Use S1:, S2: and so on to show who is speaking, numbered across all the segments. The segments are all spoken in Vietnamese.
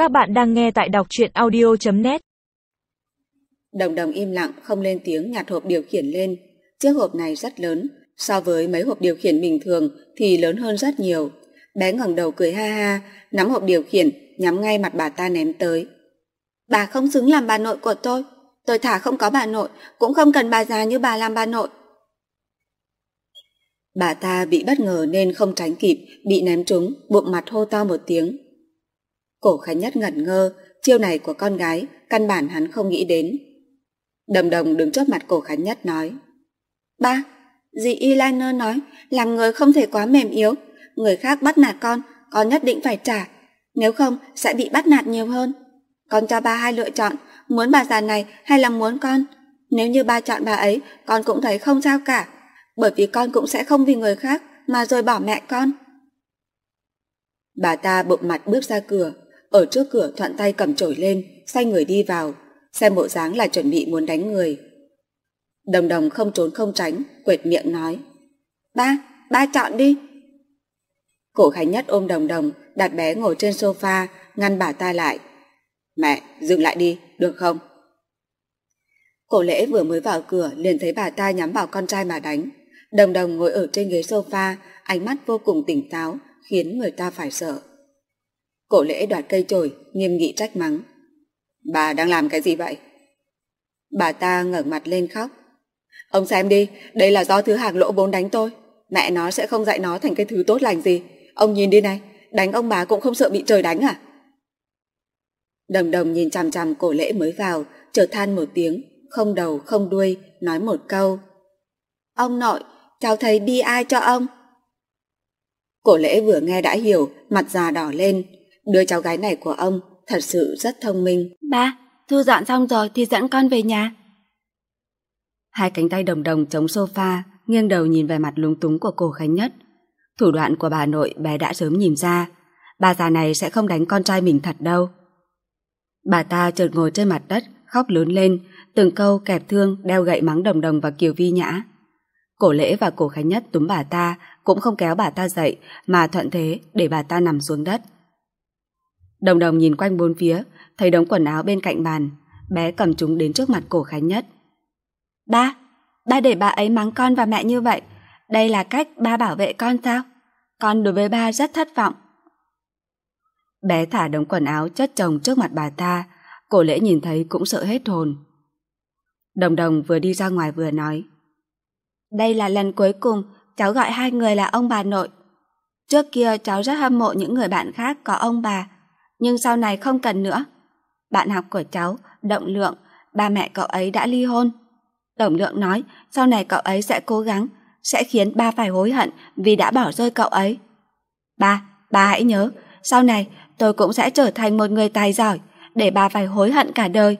S1: Các bạn đang nghe tại đọc truyện audio.net.
S2: Đồng Đồng im lặng không lên tiếng, nhặt hộp điều khiển lên. Chiếc hộp này rất lớn, so với mấy hộp điều khiển bình thường thì lớn hơn rất nhiều. Bé ngẩng đầu cười ha ha, nắm hộp điều khiển nhắm ngay mặt bà ta ném tới. Bà không xứng làm bà nội của tôi thà không có bà nội cũng không cần bà già như bà làm bà nội. Bà ta bị bất ngờ nên không tránh kịp, bị ném trúng, bụng mặt hô to một tiếng. Cổ Khánh Nhất ngẩn ngơ, chiêu này của con gái căn bản hắn không nghĩ đến. Đồng Đồng đứng trước mặt Cổ Khánh Nhất nói: Ba, dì eyeliner nói làm người không thể quá mềm yếu, người khác bắt nạt con nhất định phải trả, nếu không sẽ bị bắt nạt nhiều hơn. Con cho ba hai lựa chọn, muốn bà già này hay là muốn con. Nếu như ba chọn bà ấy, con cũng thấy không sao cả, bởi vì con cũng sẽ không vì người khác mà rồi bỏ mẹ con. Bà ta bụng mặt bước ra cửa, ở trước cửa thuận tay cầm chổi lên, xoay người đi vào, xem bộ dáng là chuẩn bị muốn đánh người. Đồng Đồng không trốn không tránh, quệt miệng nói: Ba chọn đi. Cổ Khánh Nhất ôm Đồng Đồng, đặt bé ngồi trên sofa, ngăn bà ta lại. Mẹ, dừng lại đi, được không? Cổ Lễ vừa mới vào cửa liền thấy bà ta nhắm vào con trai mà đánh. Đồng Đồng ngồi ở trên ghế sofa, ánh mắt vô cùng tỉnh táo, khiến người ta phải sợ. Cổ Lễ đoạt cây chổi, nghiêm nghị trách mắng: Bà đang làm cái gì vậy? Bà ta ngẩng mặt lên khóc. Ông xem đi, đây là do thứ hàng lỗ vốn đánh tôi. Mẹ nó sẽ không dạy nó thành cái thứ tốt lành gì. Ông nhìn đi này, đánh ông bà cũng không sợ bị trời đánh à? Đồng Đồng nhìn chằm chằm Cổ Lễ mới vào, chợt than một tiếng, không đầu không đuôi, nói một câu: Ông nội, cháu thấy bi ai cho ông. Cổ Lễ vừa nghe đã hiểu, mặt già đỏ lên. Đứa cháu gái này của ông thật sự rất thông minh. Ba, thu dọn xong rồi thì dẫn con về nhà. Hai cánh tay Đồng Đồng chống sofa, nghiêng đầu nhìn về mặt lúng túng của Cổ Khánh Nhất. Thủ đoạn của bà nội bé đã sớm nhìn ra, bà già này sẽ không đánh con trai mình thật đâu. Bà ta chợt ngồi trên mặt đất, khóc lớn lên, từng câu kẹp thương đeo gậy mắng Đồng Đồng và Kiều Vi Nhã. Cổ Lễ và Cổ Khánh Nhất túm bà ta, cũng không kéo bà ta dậy mà thuận thế để bà ta nằm xuống đất. Đồng Đồng nhìn quanh bốn phía, thấy đống quần áo bên cạnh bàn, bé cầm chúng đến trước mặt Cổ Khánh Nhất. Ba để bà ấy mắng con và mẹ như vậy, đây là cách ba bảo vệ con sao? Con đối với ba rất thất vọng. Bé thả đống quần áo chất chồng trước mặt bà ta, Cổ Lễ nhìn thấy cũng sợ hết hồn. Đồng Đồng vừa đi ra ngoài vừa nói: Đây là lần cuối cùng cháu gọi hai người là ông bà nội. Trước kia cháu rất hâm mộ những người bạn khác có ông bà, nhưng sau này không cần nữa. Bạn học của cháu, Động Lượng, ba mẹ cậu ấy đã ly hôn. Động Lượng nói sau này cậu ấy sẽ cố gắng, sẽ khiến ba phải hối hận vì đã bỏ rơi cậu ấy. Ba hãy nhớ, sau này tôi cũng sẽ trở thành một người tài giỏi, để ba phải hối hận cả đời.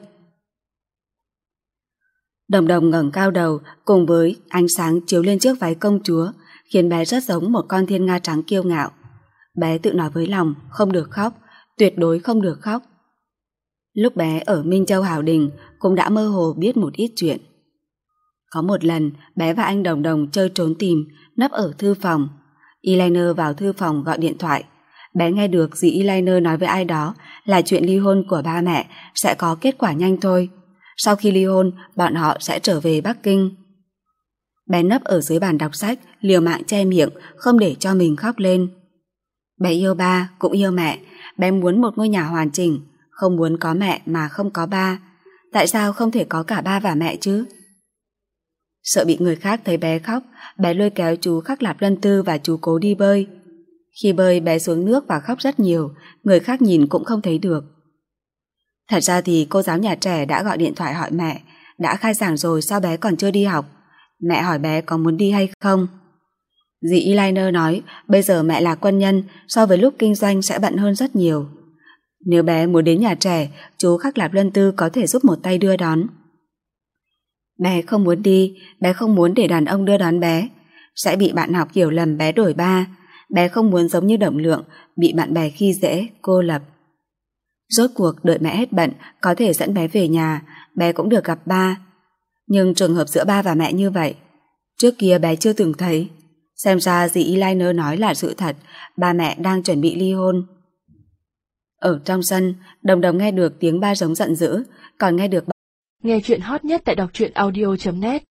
S2: Đồng Đồng ngẩng cao đầu, cùng với ánh sáng chiếu lên chiếc váy công chúa, khiến bé rất giống một con thiên nga trắng kiêu ngạo. Bé tự nói với lòng, không được khóc, tuyệt đối không được khóc. Lúc bé ở Minh Châu Hào Đình cũng đã mơ hồ biết một ít chuyện. Có một lần, bé và anh Đồng Đồng chơi trốn tìm, nấp ở thư phòng. Eyeliner vào thư phòng gọi điện thoại. Bé nghe được dì Eyeliner nói với ai đó là chuyện ly hôn của ba mẹ sẽ có kết quả nhanh thôi. Sau khi ly hôn, bọn họ sẽ trở về Bắc Kinh. Bé nấp ở dưới bàn đọc sách, liều mạng che miệng, không để cho mình khóc lên. Bé yêu ba, cũng yêu mẹ. Bé muốn một ngôi nhà hoàn chỉnh, không muốn có mẹ mà không có ba. Tại sao không thể có cả ba và mẹ chứ? Sợ bị người khác thấy bé khóc, bé lôi kéo chú Khắc Lạp Lân Tư và chú Cố đi bơi. Khi bơi, bé xuống nước và khóc rất nhiều, người khác nhìn cũng không thấy được. Thật ra thì cô giáo nhà trẻ đã gọi điện thoại hỏi mẹ, đã khai giảng rồi sao bé còn chưa đi học. Mẹ hỏi bé có muốn đi hay không. Dì Eyeliner nói bây giờ mẹ là quân nhân, so với lúc kinh doanh sẽ bận hơn rất nhiều. Nếu bé muốn đến nhà trẻ, chú Khắc Lạp Lân Tư có thể giúp một tay đưa đón. Bé không muốn đi, bé không muốn để đàn ông đưa đón bé, sẽ bị bạn học hiểu lầm bé đổi ba. Bé không muốn giống như Động Lượng, bị bạn bè khi dễ, cô lập. Rốt cuộc đợi mẹ hết bận, có thể dẫn bé về nhà, bé cũng được gặp ba. Nhưng trường hợp giữa ba và mẹ như vậy, trước kia bé chưa từng thấy. Xem ra dì Eyeliner nói là sự thật, ba mẹ đang chuẩn bị ly hôn. Ở trong sân, Đồng Đồng nghe được tiếng ba giống giận dữ, còn nghe được
S1: nghe chuyện hot nhất tại đọc truyện audio.net